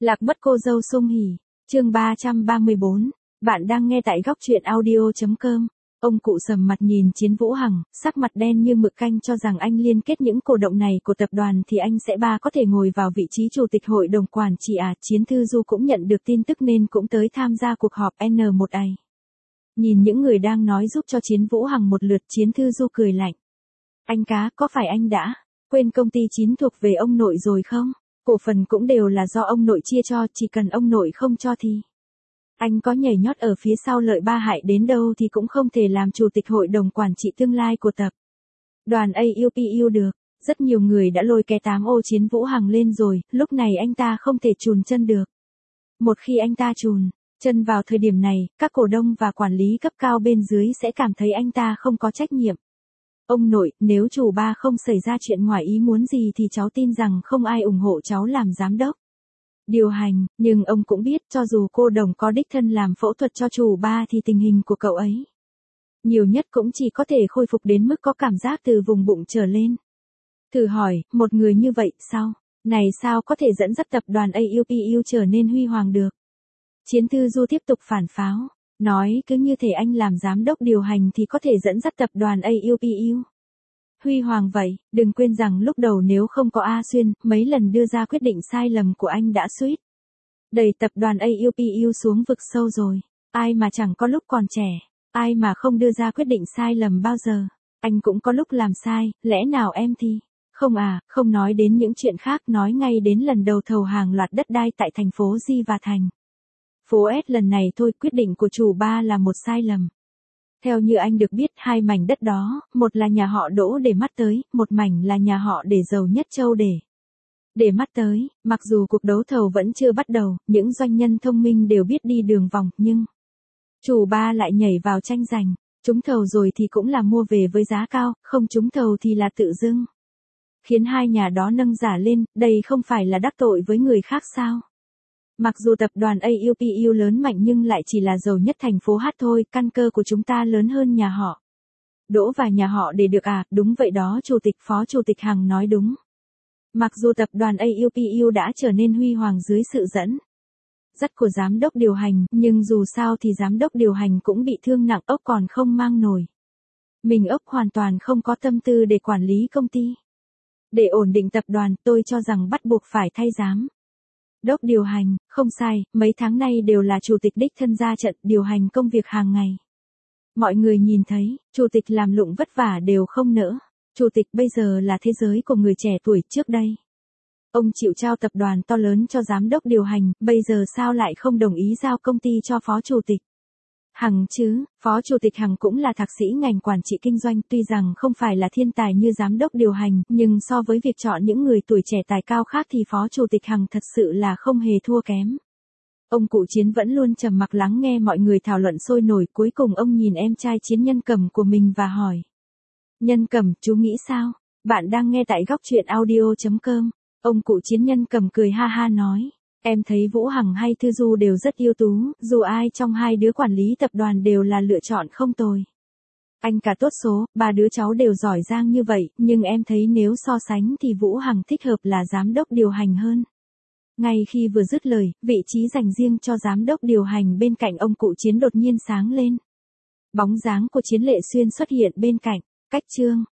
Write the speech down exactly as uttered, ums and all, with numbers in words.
Lạc mất cô dâu Sung Hỉ, chương ba trăm ba mươi bốn, bạn đang nghe tại góc truyện audio.com. Ông cụ sầm mặt nhìn Chiến Vũ Hằng, sắc mặt đen như mực canh cho rằng anh liên kết những cổ động này của tập đoàn thì anh sẽ ba có thể ngồi vào vị trí chủ tịch hội đồng quản trị à. Chiến Thư Du cũng nhận được tin tức nên cũng tới tham gia cuộc họp N một A. Nhìn những người đang nói giúp cho Chiến Vũ Hằng một lượt, Chiến Thư Du cười lạnh. Anh cá, có phải anh đã quên công ty chín thuộc về ông nội rồi không? Cổ phần cũng đều là do ông nội chia cho, chỉ cần ông nội không cho thì anh có nhảy nhót ở phía sau lợi ba hại đến đâu thì cũng không thể làm chủ tịch hội đồng quản trị tương lai của tập đoàn a u pê u được. Rất nhiều người đã lôi cái tám ô Chiến Vũ Hằng lên rồi, lúc này anh ta không thể chùn chân được. Một khi anh ta chùn chân vào thời điểm này, các cổ đông và quản lý cấp cao bên dưới sẽ cảm thấy anh ta không có trách nhiệm. Ông nội, nếu chủ ba không xảy ra chuyện ngoài ý muốn gì thì cháu tin rằng không ai ủng hộ cháu làm giám đốc điều hành, nhưng ông cũng biết cho dù cô đồng có đích thân làm phẫu thuật cho chủ ba thì tình hình của cậu ấy nhiều nhất cũng chỉ có thể khôi phục đến mức có cảm giác từ vùng bụng trở lên. Thử hỏi, một người như vậy sao, này sao có thể dẫn dắt tập đoàn a u pê u trở nên huy hoàng được? Chiến Thư Du tiếp tục phản pháo, nói cứ như thể anh làm giám đốc điều hành thì có thể dẫn dắt tập đoàn a u pê u huy hoàng vậy. Đừng quên rằng lúc đầu nếu không có A Xuyên, mấy lần đưa ra quyết định sai lầm của anh đã suýt đẩy tập đoàn a u pê u xuống vực sâu rồi. Ai mà chẳng có lúc còn trẻ, ai mà không đưa ra quyết định sai lầm bao giờ. Anh cũng có lúc làm sai, lẽ nào em thì không à? Không nói đến những chuyện khác, nói ngay đến lần đầu thầu hàng loạt đất đai tại thành phố Di và thành phố S lần này thôi, quyết định của chủ ba là một sai lầm. Theo như anh được biết, hai mảnh đất đó, một là nhà họ Đỗ để mắt tới, một mảnh là nhà họ Để giàu nhất châu để để mắt tới. Mặc dù cuộc đấu thầu vẫn chưa bắt đầu, những doanh nhân thông minh đều biết đi đường vòng, nhưng chủ ba lại nhảy vào tranh giành. Trúng thầu rồi thì cũng là mua về với giá cao, không trúng thầu thì là tự dưng khiến hai nhà đó nâng giá lên. Đây không phải là đắc tội với người khác sao? Mặc dù tập đoàn a u pê u lớn mạnh nhưng lại chỉ là giàu nhất thành phố H thôi, căn cơ của chúng ta lớn hơn nhà họ Đỗ và nhà họ Để được à? Đúng vậy đó, chủ tịch phó chủ tịch Hằng nói đúng. Mặc dù tập đoàn a u pê u đã trở nên huy hoàng dưới sự dẫn dắt của giám đốc điều hành, nhưng dù sao thì giám đốc điều hành cũng bị thương nặng, ốc còn không mang nổi mình, ốc hoàn toàn không có tâm tư để quản lý công ty. Để ổn định tập đoàn, tôi cho rằng bắt buộc phải thay giám đốc điều hành. Không sai, mấy tháng nay đều là chủ tịch đích thân ra trận điều hành công việc hàng ngày. Mọi người nhìn thấy, chủ tịch làm lụng vất vả đều không nỡ. Chủ tịch bây giờ là thế giới của người trẻ tuổi. Trước đây ông chịu trao tập đoàn to lớn cho giám đốc điều hành, bây giờ sao lại không đồng ý giao công ty cho phó chủ tịch Hằng chứ? Phó chủ tịch Hằng cũng là thạc sĩ ngành quản trị kinh doanh, tuy rằng không phải là thiên tài như giám đốc điều hành, nhưng so với việc chọn những người tuổi trẻ tài cao khác thì phó chủ tịch Hằng thật sự là không hề thua kém. Ông cụ Chiến vẫn luôn trầm mặc lắng nghe mọi người thảo luận sôi nổi, cuối cùng ông nhìn em trai Chiến Nhân Cầm của mình và hỏi. Nhân Cầm, chú nghĩ sao? Bạn đang nghe tại góc truyện audio.com. Ông cụ Chiến Nhân Cầm cười ha ha nói. Em thấy Vũ Hằng hay Thư Du đều rất ưu tú, dù ai trong hai đứa quản lý tập đoàn đều là lựa chọn không tồi. Anh cả tốt số, ba đứa cháu đều giỏi giang như vậy, nhưng em thấy nếu so sánh thì Vũ Hằng thích hợp là giám đốc điều hành hơn. Ngay khi vừa dứt lời, vị trí dành riêng cho giám đốc điều hành bên cạnh ông cụ Chiến đột nhiên sáng lên. Bóng dáng của Chiến Lệ Xuyên xuất hiện bên cạnh. Cách chương